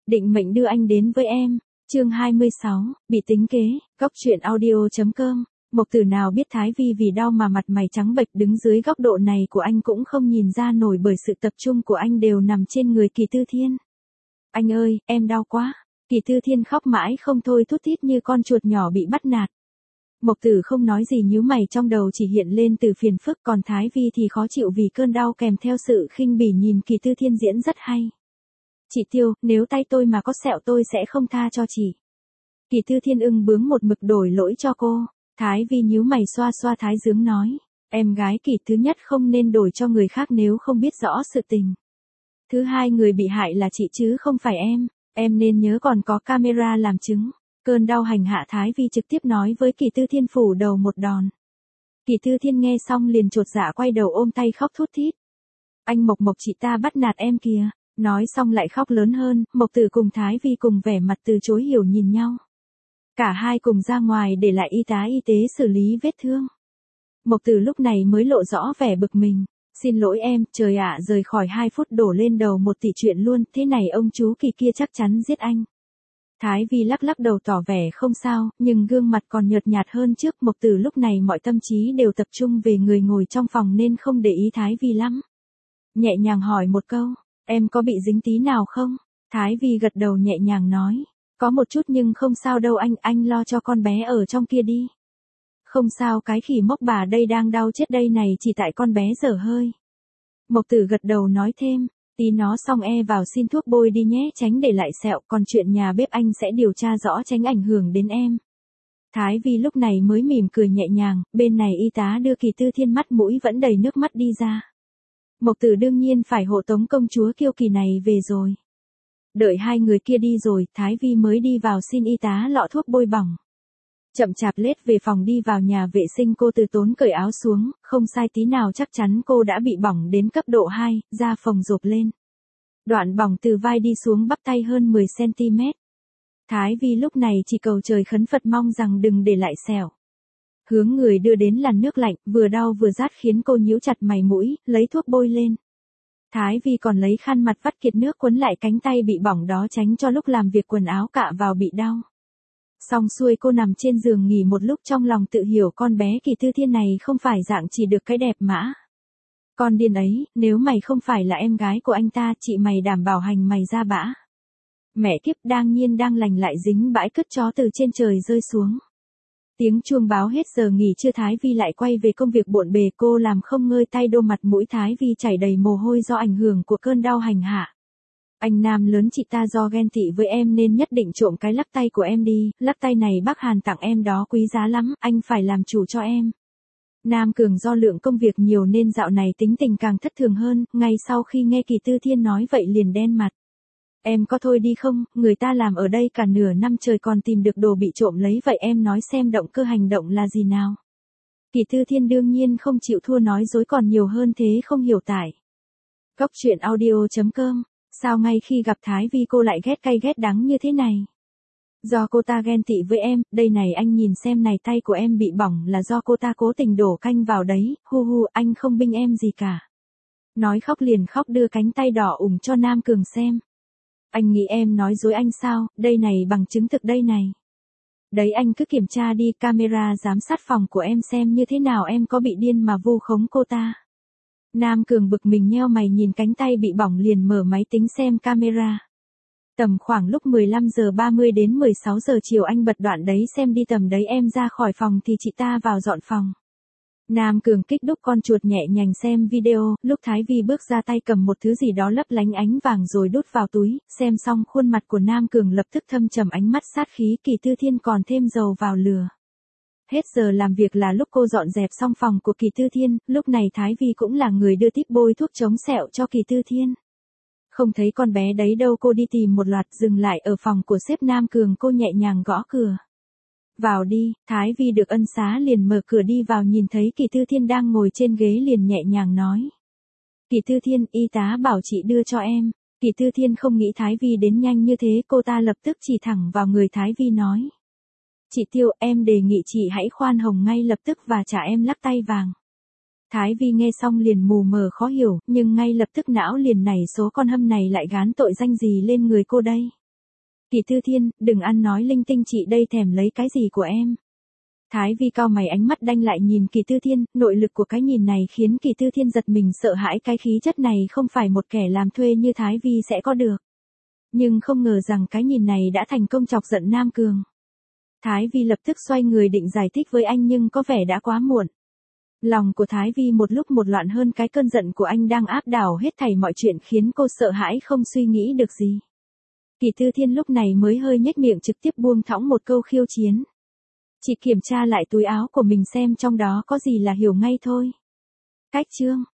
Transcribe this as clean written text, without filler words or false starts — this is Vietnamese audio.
Định mệnh đưa anh đến với em. Chương 26, bị tính kế. Góc truyện audio.com. Mộc Tử nào biết Thái Vi vì đau mà mặt mày trắng bệch, đứng dưới góc độ này của anh cũng không nhìn ra nổi bởi sự tập trung của anh đều nằm trên người Kỳ Tư Thiên. Anh ơi, em đau quá. Kỳ Tư Thiên khóc mãi không thôi, thút thít như con chuột nhỏ bị bắt nạt. Mộc Tử không nói gì, nhíu mày, trong đầu chỉ hiện lên từ phiền phức, còn Thái Vi thì khó chịu vì cơn đau kèm theo sự khinh bỉ. Nhìn Kỳ Tư Thiên diễn rất hay. Chị Tiêu, nếu tay tôi mà có sẹo tôi sẽ không tha cho chị. Kỳ Tư Thiên ưng bướng một mực đổ lỗi cho cô. Thái Vi nhíu mày xoa xoa thái dương nói, em gái Kỳ, thứ nhất không nên đổi cho người khác nếu không biết rõ sự tình. Thứ hai, người bị hại là chị chứ không phải em nên nhớ còn có camera làm chứng. Cơn đau hành hạ Thái Vi trực tiếp nói với Kỳ Tư Thiên phủ đầu một đòn. Kỳ Tư Thiên nghe xong liền chột dạ quay đầu ôm tay khóc thút thít. Anh Mộc, chị ta bắt nạt em kìa. Nói xong lại khóc lớn hơn. Mộc Tử cùng Thái Vi cùng vẻ mặt từ chối hiểu nhìn nhau. Cả hai cùng ra ngoài để lại y tá y tế xử lý vết thương. Mộc Tử lúc này mới lộ rõ vẻ bực mình. Xin lỗi em, trời ạ, rời khỏi 2 phút đổ lên đầu 1 tỷ chuyện luôn, thế này ông chú Kỳ kia chắc chắn giết anh. Thái Vi lắc lắc đầu tỏ vẻ không sao, nhưng gương mặt còn nhợt nhạt hơn trước. Mộc Tử lúc này mọi tâm trí đều tập trung về người ngồi trong phòng nên không để ý Thái Vi lắm. Nhẹ nhàng hỏi một câu, em có bị dính tí nào không? Thái Vi gật đầu nhẹ nhàng nói, có một chút nhưng không sao đâu anh lo cho con bé ở trong kia đi. Không sao, cái khỉ mốc bà đây đang đau chết đây này, chỉ tại con bé dở hơi. Mộc Tử gật đầu nói thêm, tí nó xong vào xin thuốc bôi đi nhé, tránh để lại sẹo, còn chuyện nhà bếp anh sẽ điều tra rõ tránh ảnh hưởng đến em. Thái Vi lúc này mới mỉm cười nhẹ nhàng, bên này y tá đưa Kỳ Tư Thiên mắt mũi vẫn đầy nước mắt đi ra. Mộc Tử đương nhiên phải hộ tống công chúa Kiêu Kỳ này về rồi. Đợi hai người kia đi rồi, Thái Vi mới đi vào xin y tá lọ thuốc bôi bỏng. Chậm chạp lết về phòng, đi vào nhà vệ sinh cô từ tốn cởi áo xuống, không sai tí nào, chắc chắn cô đã bị bỏng đến cấp độ 2, da phồng rộp lên. Đoạn bỏng từ vai đi xuống bắp tay hơn 10cm. Thái Vi lúc này chỉ cầu trời khấn Phật mong rằng đừng để lại sẹo. Hướng người đưa đến làn nước lạnh, vừa đau vừa rát khiến cô nhíu chặt mày mũi, lấy thuốc bôi lên. Thái Vi còn lấy khăn mặt vắt kiệt nước quấn lại cánh tay bị bỏng đó, tránh cho lúc làm việc quần áo cạ vào bị đau. Xong xuôi cô nằm trên giường nghỉ một lúc, trong lòng tự hiểu con bé Kỳ Tư Thiên này không phải dạng chỉ được cái đẹp mã. Con điên ấy, nếu mày không phải là em gái của anh ta, chị mày đảm bảo hành mày ra bã. Mẹ kiếp, đang nhiên đang lành lại dính bãi cứt chó từ trên trời rơi xuống. Tiếng chuông báo hết giờ nghỉ trưa, Thái Vi lại quay về công việc bộn bề, cô làm không ngơi tay, đô mặt mũi Thái Vi chảy đầy mồ hôi do ảnh hưởng của cơn đau hành hạ. Anh nam lớn, chị ta do ghen tị với em nên nhất định trộm cái lắc tay của em đi, lắc tay này bác Hàn tặng em đó, quý giá lắm, anh phải làm chủ cho em. Nam Cường do lượng công việc nhiều nên dạo này tính tình càng thất thường hơn, ngay sau khi nghe Kỳ Tư Thiên nói vậy liền đen mặt. Em có thôi đi không, người ta làm ở đây cả nửa năm trời còn tìm được đồ bị trộm lấy, vậy em nói xem động cơ hành động là gì nào? Kỳ Tư Thiên đương nhiên không chịu thua, nói dối còn nhiều hơn thế không hiểu tại. Góc truyện audio.com. Sao ngay khi gặp Thái Vi cô lại ghét cay ghét đắng như thế này? Do cô ta ghen tị với em, đây này anh nhìn xem này, tay của em bị bỏng là do cô ta cố tình đổ canh vào đấy, hu anh không binh em gì cả. Nói khóc liền khóc, đưa cánh tay đỏ ửng cho Nam Cường xem. Anh nghĩ em nói dối anh sao, đây này bằng chứng thực đây này. Đấy anh cứ kiểm tra đi, camera giám sát phòng của em xem như thế nào, em có bị điên mà vu khống cô ta. Nam Cường bực mình nheo mày nhìn cánh tay bị bỏng liền mở máy tính xem camera. Tầm khoảng lúc 15 giờ 30 đến 16 giờ chiều anh bật đoạn đấy xem đi, tầm đấy em ra khỏi phòng thì chị ta vào dọn phòng. Nam Cường kích đúc con chuột nhẹ nhàng xem video, lúc Thái Vi bước ra tay cầm một thứ gì đó lấp lánh ánh vàng rồi đút vào túi, xem xong khuôn mặt của Nam Cường lập tức thâm trầm, ánh mắt sát khí. Kỳ Tư Thiên còn thêm dầu vào lửa. Hết giờ làm việc là lúc cô dọn dẹp xong phòng của Kỳ Tư Thiên, lúc này Thái Vi cũng là người đưa tiếp bôi thuốc chống sẹo cho Kỳ Tư Thiên. Không thấy con bé đấy đâu, cô đi tìm một loạt, dừng lại ở phòng của sếp Nam Cường, cô nhẹ nhàng gõ cửa. Vào đi, Thái Vi được ân xá liền mở cửa đi vào, nhìn thấy Kỳ Tư Thiên đang ngồi trên ghế liền nhẹ nhàng nói. Kỳ Tư Thiên, y tá bảo chị đưa cho em. Kỳ Tư Thiên không nghĩ Thái Vi đến nhanh như thế, cô ta lập tức chỉ thẳng vào người Thái Vi nói. Chị Tiêu, em đề nghị chị hãy khoan hồng ngay lập tức và trả em lắc tay vàng. Thái Vi nghe xong liền mù mờ khó hiểu, nhưng ngay lập tức não liền nảy số con hâm này lại gán tội danh gì lên người cô đây. Kỳ Tư Thiên, đừng ăn nói linh tinh, chị đây thèm lấy cái gì của em. Thái Vi cau mày, ánh mắt đanh lại nhìn Kỳ Tư Thiên, nội lực của cái nhìn này khiến Kỳ Tư Thiên giật mình sợ hãi, cái khí chất này không phải một kẻ làm thuê như Thái Vi sẽ có được. Nhưng không ngờ rằng cái nhìn này đã thành công chọc giận Nam Cường. Thái Vi lập tức xoay người định giải thích với anh nhưng có vẻ đã quá muộn. Lòng của Thái Vi một lúc một loạn hơn cái cơn giận của anh đang áp đảo hết thảy mọi chuyện khiến cô sợ hãi không suy nghĩ được gì. Kỳ Tư Thiên lúc này mới hơi nhếch miệng trực tiếp buông thõng một câu khiêu chiến. Chị kiểm tra lại túi áo của mình xem trong đó có gì là hiểu ngay thôi. Cách chương